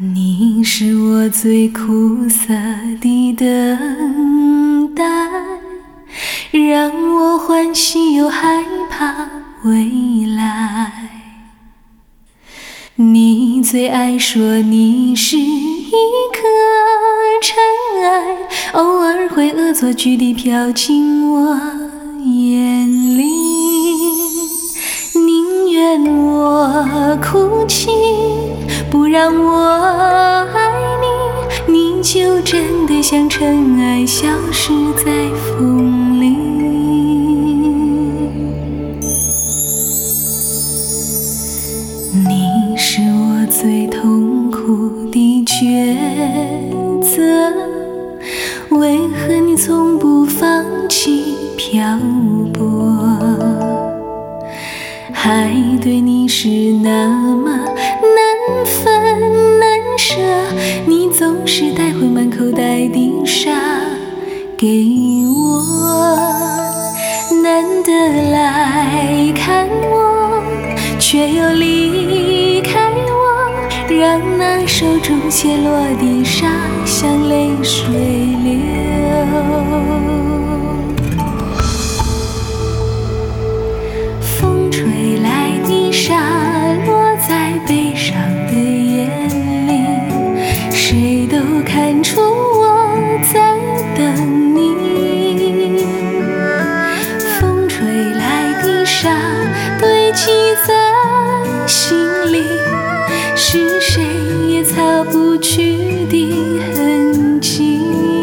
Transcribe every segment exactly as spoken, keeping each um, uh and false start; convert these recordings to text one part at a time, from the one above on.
你是我最苦涩的等待，让我欢喜又害怕未来。你最爱说你是一颗尘埃，偶尔会恶作剧地飘进我眼里。宁愿我哭泣，不让我爱你，你就真的像尘埃消失在风里。你是我最痛苦的抉择，为何你从不放弃漂泊？爱对你是那么难分难舍，你总是带回满口袋的沙给我。难得来看我，却又离开我，让那手中泻落的沙像泪水流。吹来的沙落在悲伤的眼里，谁都看出我在等你。风吹来的沙堆积在心里，是谁也擦不去的痕迹。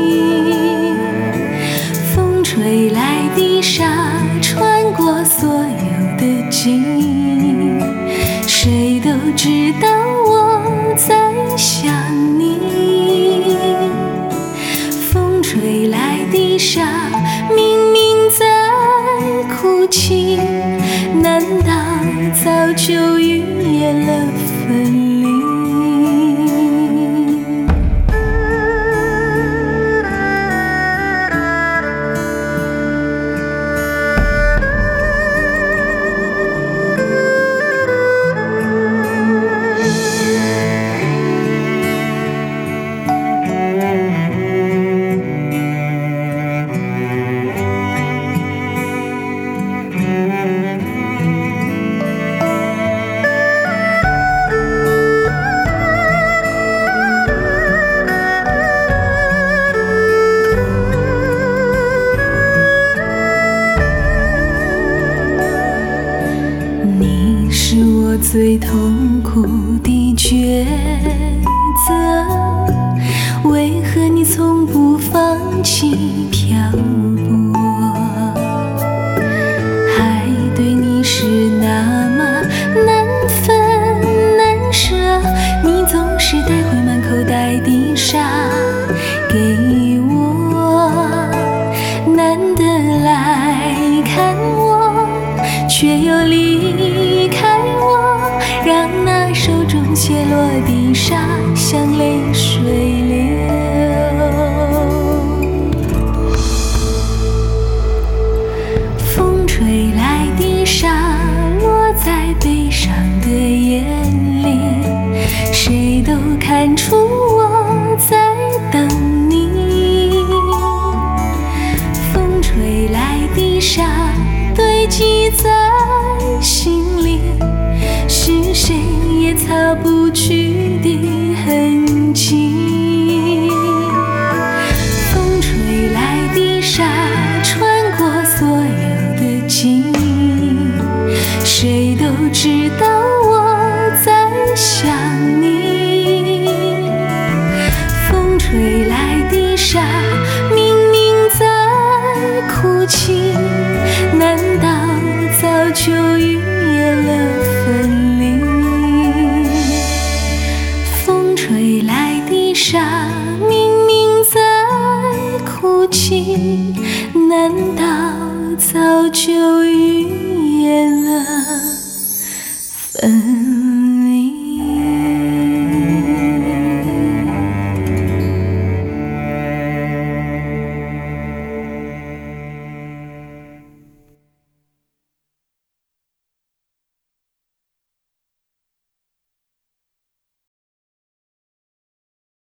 风吹来的沙穿过所有的记忆，谁都知道我在想你。风吹来的沙明明在哭泣，难道早就预言了分离？最痛苦的抉择，为何你从不放弃漂泊？爱对你是那么难分难舍，你总是带回满口袋的沙给我。难得来看我，却又离开我，让那手中泻落的沙像泪水流。风吹来的沙落在悲伤的眼里，谁都看出我在等你。风吹来的沙堆积在心里，是谁也擦不去的痕迹。风吹来的沙穿过所有的记忆，谁都知道我在想你。风吹来的沙明明在哭泣，难道早就预言了分离？风吹来的沙明明在哭泣，难道早就预言了分离？